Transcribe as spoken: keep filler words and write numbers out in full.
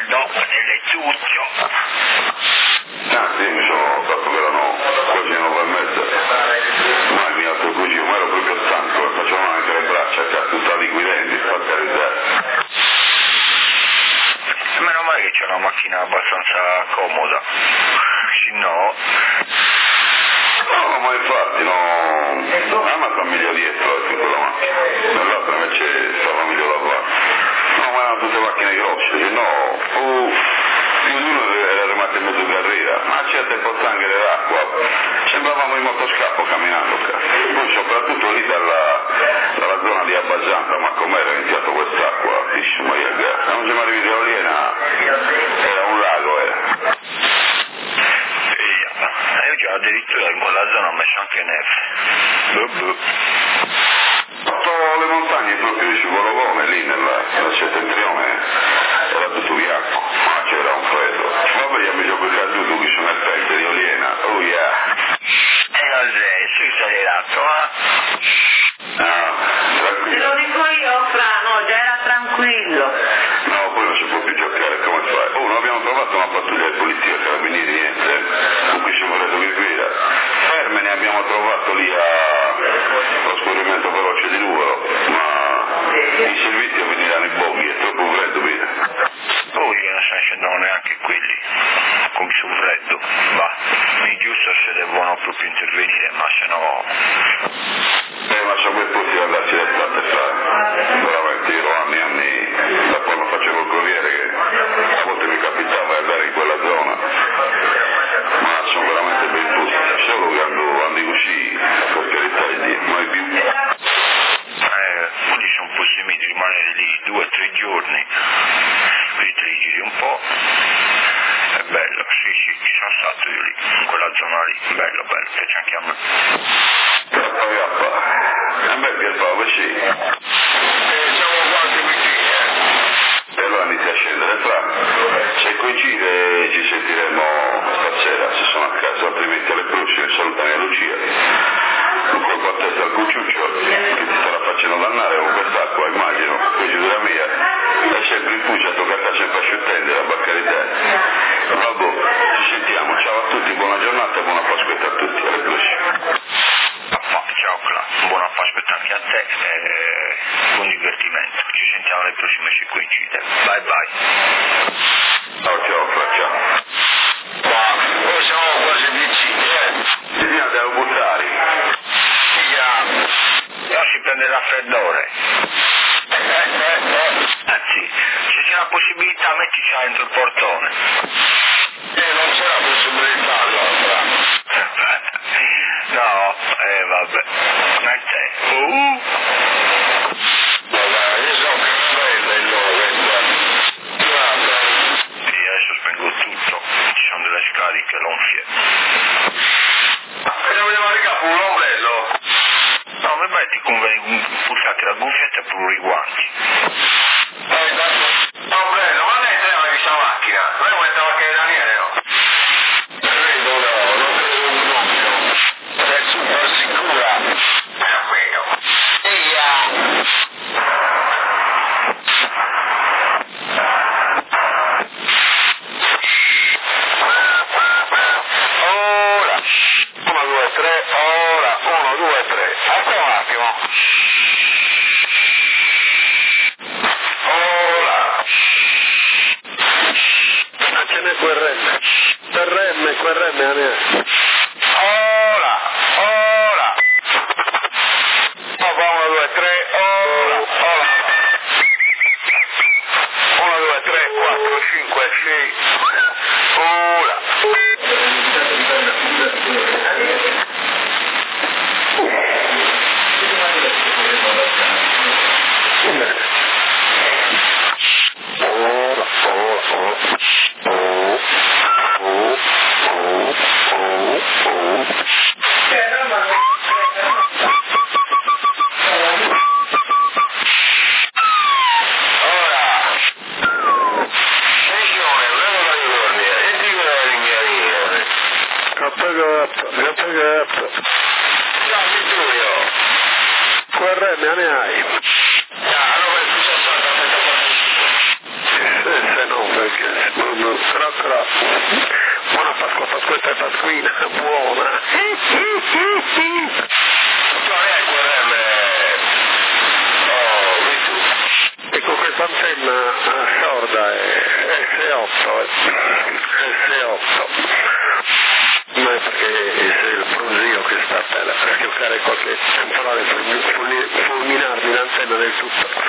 caldo nell'estuccio. Ah sì, mi sono fatto che erano quasi nove e mezza. Ma il mio altro cugino, ma ero proprio stanco, e facevano anche le braccia, cioè, tutta liquidenti, per carità. Meno male che c'è una macchina abbastanza comoda, se no... No, ma infatti, no, la mia famiglia dietro in quella macchina, nell'altra invece stava meglio la parte. No, ma erano tutte macchine grosse, no, uh, più di uno era rimasto in mezzo in carriera, ma a certe pozzanghere d'acqua, sembravamo in motoscafo camminando, poi soprattutto lì dalla, dalla zona di Abbasanta, ma com'era iniziato quest'acqua, altissima di gas, non siamo arrivati a Oliena, era un lago, era. Io già addirittura in quella zona ho messo anche neve. Buh buh. Sotto le montagne proprio di Civologone, lì nella, nella settentrione, era tutto bianco, ma c'era un freddo. Vabbè, io mi gioco il caduto qui su nel pente di Oliena, oh yeah. E non sei, sei esagerato, eh? No, tranquillo. Te lo dico io, Fra, no, già era tranquillo. No, poi non si può più giocare, come fai? Oh, non abbiamo trovato una pattuglia di polizia, carabinieri, niente, con cui ci vorrei che guida. Ferme ne abbiamo trovato lì allo scorrimento veloce di Nuvolo, ma i servizi veniranno in boghi, è troppo freddo, vedi? Poi che non se ne scendono neanche quelli, come sul freddo, va, è giusto se devono proprio intervenire, ma se no... Eh, ma so per tutti andarci l'estate, sai, veramente, io ero anni e anni, da quando facevo il corriere, che a volte mi capitava di andare in quella zona, ma sono veramente ben tutti, solo che ando, andi così, per carità di Dio, mai più. Eh, quindi sono possibili di rimanere lì due o tre giorni, lì te li giri un po', è bello, sì sì, ci sono stato io lì, in quella zona lì, bello bello, piace anche a me. Yappa yappa, a me Pierpaolo sì. Eh, siamo quasi vicini, eh. E allora inizia a scendere, Fra, se coincide ci sentiremo stasera, se sono a casa, altrimenti alle prossime salutami a Lucia. Un colpo a testa al cucciuccio, che ti starà facendo dannare con quest'acqua, immagino, così della mia, è sempre in fuccia, tocca sempre a scettendere, a baccarità. Vabbè, ci sentiamo, ciao a tutti, buona giornata e buona Pasquetta a tutti, alle prossime. Ciao Cla, buona Pasquetta anche a te e buon divertimento, ci sentiamo alle prossime se coincide, bye bye. Ciao ciao, Fra, ciao. Ma noi siamo quasi vicini, eh? Ci siamo, devo buttare. Via, non si prende il raffreddore. Anzi, se c'è la possibilità mettici dentro il portone. Eh, non c'è la possibilità allora. No, eh vabbè, ma te, uh, vabbè, io so che freddo il nove, guarda, sì, adesso spengo tutto, ci sono delle scariche lonfie. E non vogliamo arrivare con un ombrello? No, mi metti con pulsati la cuffietta pure i guanti. Eh, tanto, ombrello, ma lei trema questa macchina, lei vuole questa macchina di Daniele, no? Credo no, non credo un dubbio. Sei super sicura? È vero. Via! Ora! Uno, due, tre, ora! Uno, due, tre. Aspetta un attimo. Ora! Ma ce n'è quel remme. Quel remme, quel remme, la mia. Ora! Ora! uno, due, tre, ora! Ora! uno, due, tre, quattro, cinque, sei. Ora! Quel remme, la ne hai. Ah, allora è successo anche a me. Se non perché però buona Pasqua, Pasquetta e Pasquina, buona. Ecco, questa antenna sorda è S otto, S otto, ma è perché è il brusio che sta per giocare qualche temporale fulminarmi l'antenna del tutto.